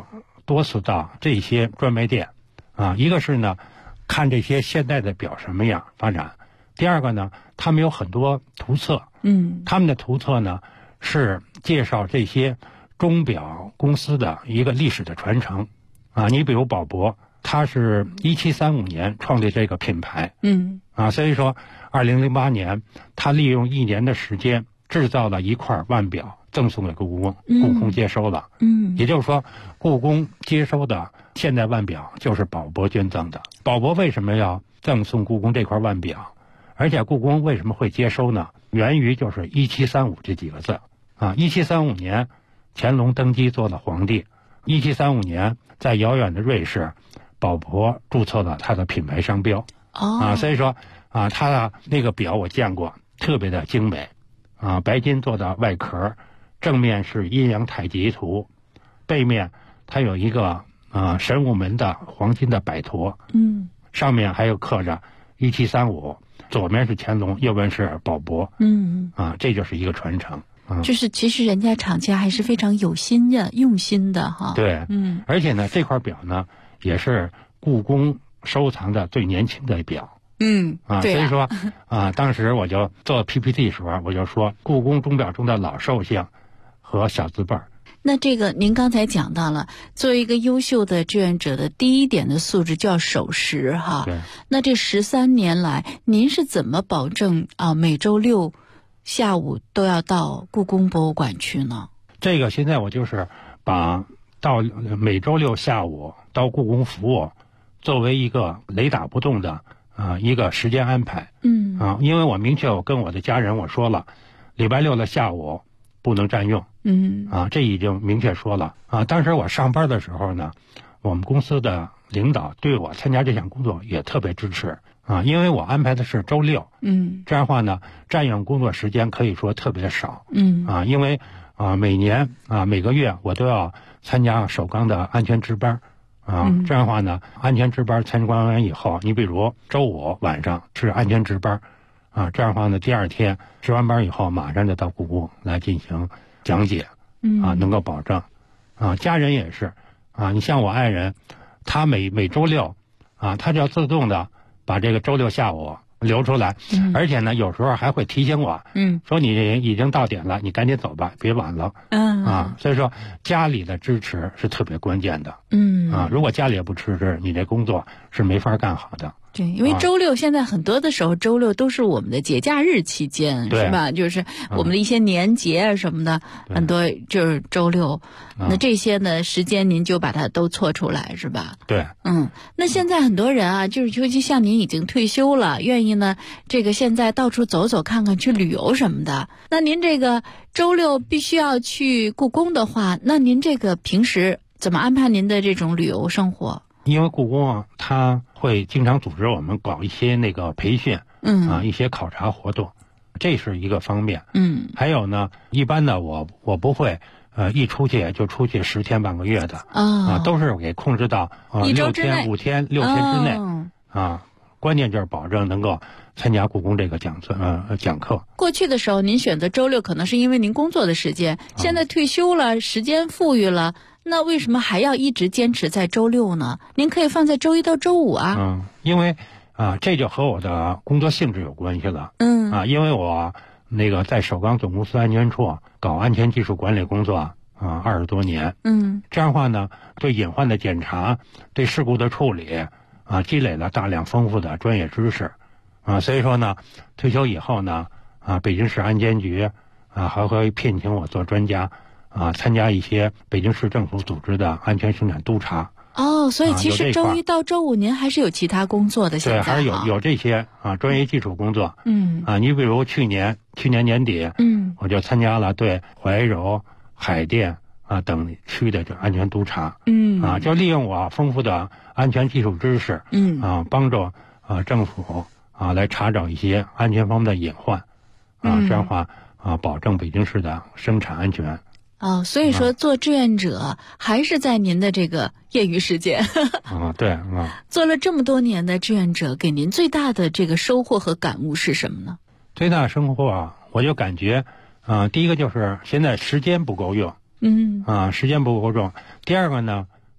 多次到这些专卖店啊，一个是呢看这些现代的表什么样发展，第二个呢他们有很多图册，他们的图册呢是介绍这些钟表公司的一个历史的传承啊。你比如宝珀，它是1735年创立这个品牌，所以说2008年他利用1年的时间制造了一块腕表赠送给故宫，故宫接收了，也就是说故宫接收的现代腕表就是宝珀捐赠的。宝珀为什么要赠送故宫这块腕表，而且故宫为什么会接收呢？源于就是1735这几个字啊。1735年乾隆登基做了皇帝，1735年在遥远的瑞士，宝珀注册了他的品牌商标，所以说啊，他的那个表我见过，特别的精美啊，白金做的外壳，正面是阴阳太极图，背面它有一个神武门的黄金的摆陀，上面还有刻着1735，左面是乾隆，右边是宝珀，这就是一个传承。 就是其实人家厂家还是非常有心的、用心的哈。 对，而且呢，这块表呢也是故宫收藏的最年轻的表。 对所以说当时我就做 PPT 的时候，我就说故宫钟表中的老寿星和小字辈儿。 那这个您刚才讲到了，作为一个优秀的志愿者的第一点的素质叫守时哈。 对。 那这13年来，您是怎么保证每周六下午都要到故宫博物馆去呢？ 这个现在我就是把到每周六下午到故宫服务作为一个雷打不动的一个时间安排。因为我明确我跟我的家人我说了，礼拜六的下午不能占用。这已经明确说了当时我上班的时候呢，我们公司的领导对我参加这项工作也特别支持因为我安排的是周六，这样的话呢，占用工作时间可以说特别少，因为每年每个月我都要参加首钢的安全值班，这样的话呢，安全值班参观完以后，你比如周五晚上是安全值班，这样的话呢，第二天值完班以后，马上就到故宫来进行讲解，能够保证，家人也是，你像我爱人，他每周六，他就要自动的把这个周六下午留出来，而且呢，有时候还会提醒我，说你已经到点了，你赶紧走吧，别晚了，所以说家里的支持是特别关键的，如果家里也不支持，你这工作是没法干好的。 对，因为周六现在很多的时候，周六都是我们的节假日期间，是吧？就是我们的一些年节啊什么的，很多就是周六。那这些呢，时间您就把它都错出来，是吧？ 对。 那现在很多人就是尤其像您已经退休了，愿意呢这个现在到处走走看看，去旅游什么的。那您这个周六必须要去故宫的话，那您这个平时怎么安排您的这种旅游生活？ 因为故宫它会经常组织我们搞一些那个培训，一些考察活动，这是一个方面。还有呢，一般的我不会一出去就出去10天半个月的都是给控制到6天5天6天之内关键就是保证能够参加故宫这个讲课。 过去的时候您选择周六可能是因为您工作的时间，现在退休了，时间富裕了，那为什么还要一直坚持在周六呢？您可以放在周一到周五啊。 因为这就和我的工作性质有关系了。因为我那个在首钢总公司安全处搞安全技术管理工作20多年。这样的话呢，对隐患的检查，对事故的处理积累了大量丰富的专业知识所以说呢，退休以后呢北京市安监局还会聘请我做专家参加一些北京市政府组织的安全生产督查。 所以其实周一到周五您还是有其他工作的。现在对，还是有这些专业技术工作。你比如去年年底，我就参加了对怀柔、海淀等区的这安全督查。就利用我丰富的安全技术知识，帮助政府来查找一些安全方面的隐患，这样的话保证北京市的生产安全。 所以说做志愿者还是在您的这个业余时间。 对。 做了这么多年的志愿者，给您最大的这个收获和感悟是什么呢？ 最大的收获我就感觉第一个就是现在时间不够用。时间不够用。第二个呢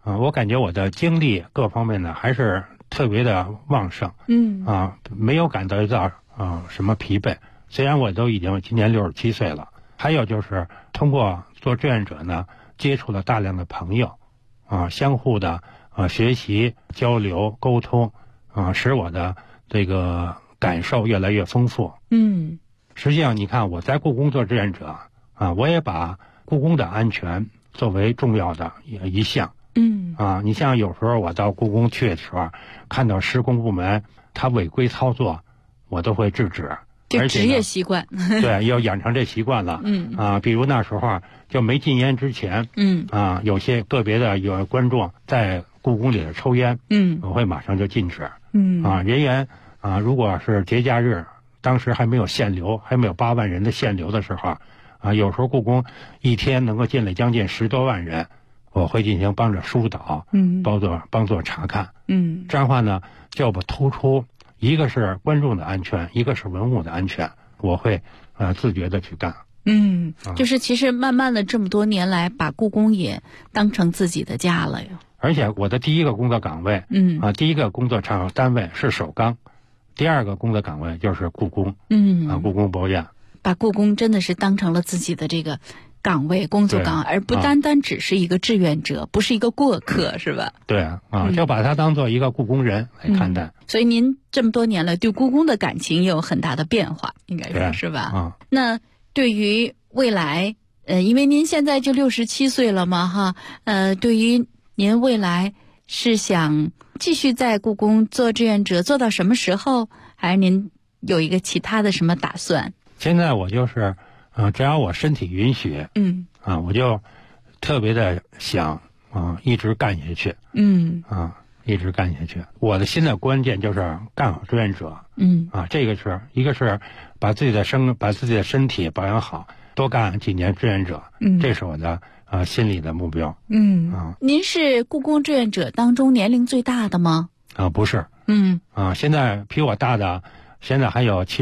我感觉我的精力各方面呢还是特别的旺盛，没有感到什么疲惫。虽然我都已经今年67岁了。还有就是通过做志愿者呢，接触了大量的朋友，相互的学习、交流、沟通，使我的这个感受越来越丰富。实际上你看我在故宫做志愿者我也把故宫的安全作为重要的一项。你像有时候我到故宫去的时候，看到施工部门他违规操作，我都会制止。 就职业习惯， 对，要养成这习惯了。比如那时候就没禁烟之前，有些个别的有观众在故宫里抽烟，我会马上就禁止。人员如果是节假日，当时还没有限流，还没有8万人的限流的时候，有时候故宫一天能够进来将近10多万人，我会进行帮着疏导，帮助查看。这样的话呢，就突出。一个是观众的安全，一个是文物的安全，我会自觉的去干。 就是其实慢慢的这么多年来，把故宫也当成自己的家了哟。 而且我的第一个工作岗位，第一个工作场单位是首钢，第二个工作岗位就是故宫，故宫博物院。 把故宫真的是当成了自己的这个岗位、工作岗，而不单单只是一个志愿者，不是一个过客，是吧？ 对就把它当做一个故宫人来看待。 所以您这么多年了，对故宫的感情也有很大的变化，应该说是吧？那对于未来，因为您现在就67岁了嘛，哈，对于您未来是想继续在故宫做志愿者，做到什么时候？还是您有一个其他的什么打算？ 现在我就是只要我身体允许，我就特别的想一直干下去，一直干下去。我的现在关键就是干好志愿者，这个是一个是把自己的身体保养好，多干几年志愿者，这是我的心里的目标。 您是故宫志愿者当中年龄最大的吗？ 不是，现在比我大的，现在还有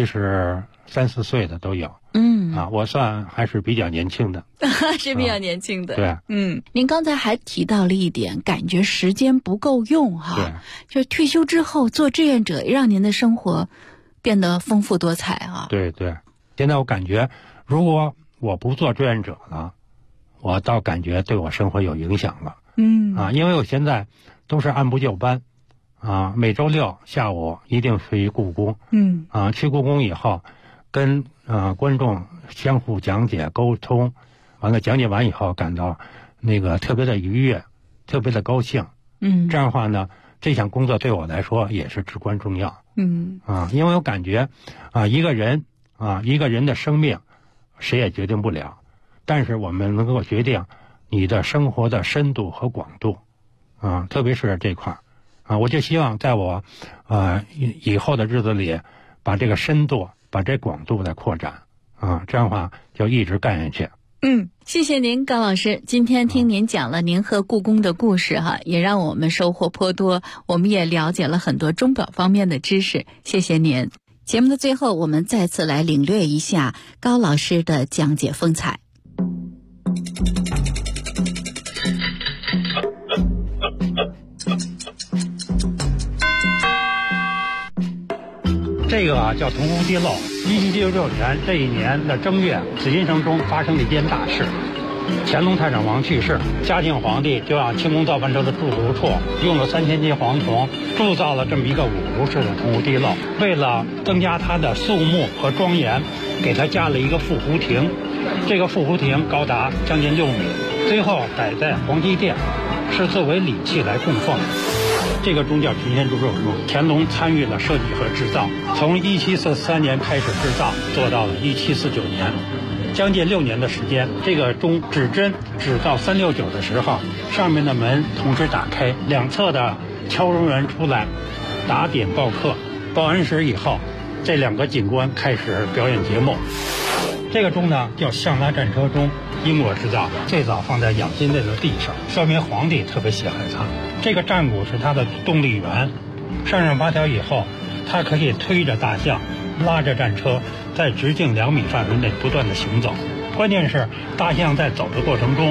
73、74岁的都有。我算还是比较年轻的， 是比较年轻的。 对， 您刚才还提到了一点，感觉时间不够用哈。 对， 就是退休之后做志愿者，让您的生活变得丰富多彩啊。 对，现在我感觉，如果我不做志愿者了，我倒感觉对我生活有影响了。因为我现在都是按部就班，每周6下午一定去故宫。去故宫以后，跟观众相互讲解沟通，完了讲解完以后感到那个特别的愉悦，特别的高兴。这样的话呢，这项工作对我来说也是至关重要。因为我感觉一个人的生命谁也决定不了，但是我们能够决定你的生活的深度和广度。特别是这块我就希望在我以后的日子里，把这个深度把这广度再扩展这样的话就一直干下去。 谢谢您高老师，今天听您讲了您和故宫的故事也让我们收获颇多，我们也了解了很多钟表方面的知识，谢谢您。节目的最后，我们再次来领略一下高老师的讲解风采。 这个叫铜红地漏。1796年这一年的正月，紫禁城中发生了一件大事。乾隆太上皇去世，嘉庆皇帝就让清宫造办处的铸图处用了3000斤黄铜铸造了这么一个5炉式的铜壶地漏，为了增加它的肃穆和庄严，给它加了一个副壶亭。这个副壶亭高达将近6米，最后摆在皇极殿，是作为礼器来供奉。这个钟叫群仙铸肉钟，乾隆参与了设计和制造，从1743年开始制造，做到了1749年，将近6年的时间。这个钟指针指到369的时候，上面的门同时打开，两侧的敲钟员出来打点报课，报完时以后，这2个警官开始表演节目。这个钟呢叫象拉战车钟，英国制造，最早放在养心殿的地上，说明皇帝特别喜欢它。这个战鼓是它的动力源，上8条以后，它可以推着大象，拉着战车，在直径2米范围内不断的行走。关键是大象在走的过程中，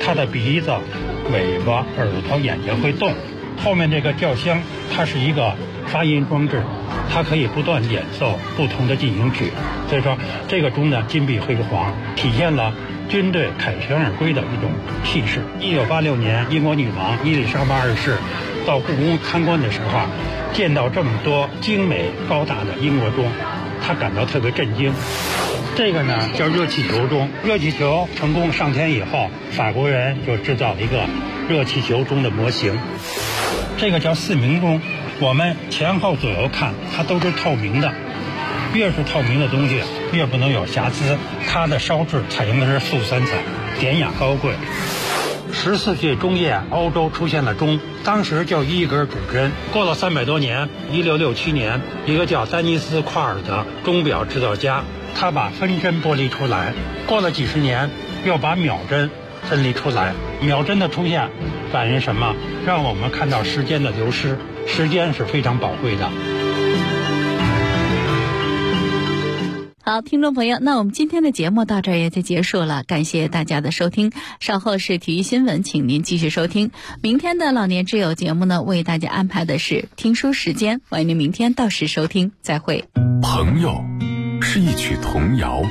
它的鼻子、尾巴、耳朵、眼睛会动。后面这个吊箱，它是一个发音装置，它可以不断演奏不同的进行曲。所以说，这个钟呢金碧辉煌，体现了军队凯旋而归的一种气势。1986年，英国女王伊丽莎白二世到故宫参观的时候，见到这么多精美高大的英国钟，她感到特别震惊。这个呢叫热气球钟，热气球成功上天以后，法国人就制造了一个热气球钟的模型。这个叫4明钟，我们前后左右看，它都是透明的。越是透明的东西，越不能有瑕疵。它的烧制采用的是素三彩，典雅高贵。14世纪中叶，欧洲出现了钟，当时就一根指针。过了300多年，1667年，一个叫丹尼斯·夸尔的钟表制造家，他把分针剥离出来。过了几十年，又把秒针分离出来。秒针的出现反映什么？让我们看到时间的流失。时间是非常宝贵的。 好，听众朋友，那我们今天的节目到这儿也就结束了，感谢大家的收听。稍后是体育新闻，请您继续收听。明天的老年之友节目呢，为大家安排的是听书时间，欢迎您明天到时收听，再会。 朋友是一曲童谣，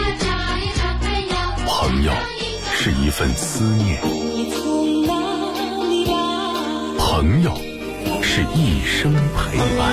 朋友是一份思念，朋友是一生陪伴。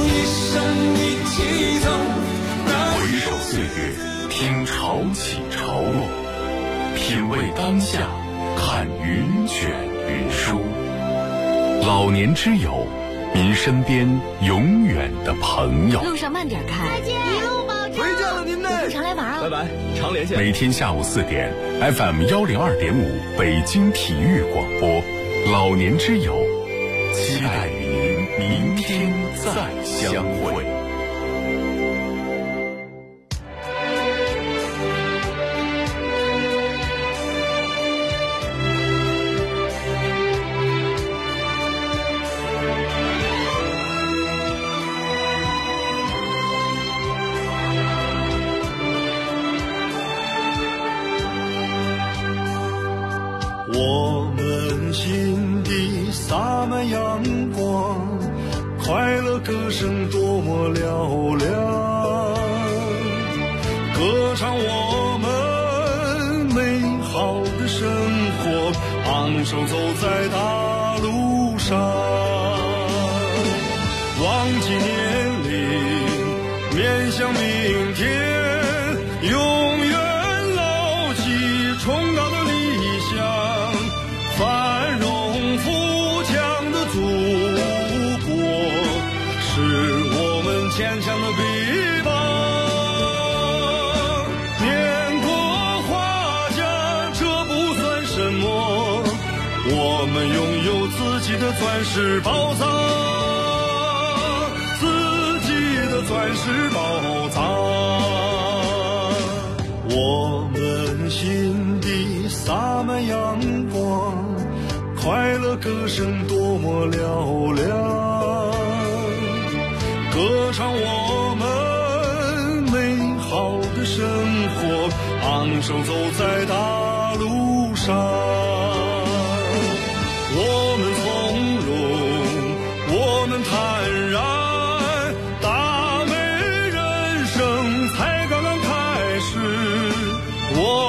回首岁月，听潮起潮落，品味当下，看云卷云舒。老年之友，您身边永远的朋友。 路上慢点开， 再见，一路保重。 回见了您呢， 常来玩啊！ 拜拜，常连线。 每天下午4点 ，FM 102.5，北京体育广播，老年之友，期待与您明天再相会。 我们心底洒满阳光，快乐歌声多么嘹亮，歌唱我们美好的生活，昂首走在大路上，忘记年龄，面向明天，永远牢记崇高的理想。繁荣富强的祖国，是我们坚强的臂膀。年过花甲，这不算什么，我们拥有自己的钻石宝藏，自己的钻石宝藏。我们心底洒满阳光，快乐歌声多么嘹亮，歌唱我们美好的生活，昂首走在大路上。我们从容，我们坦然，大美人生才刚刚开始。我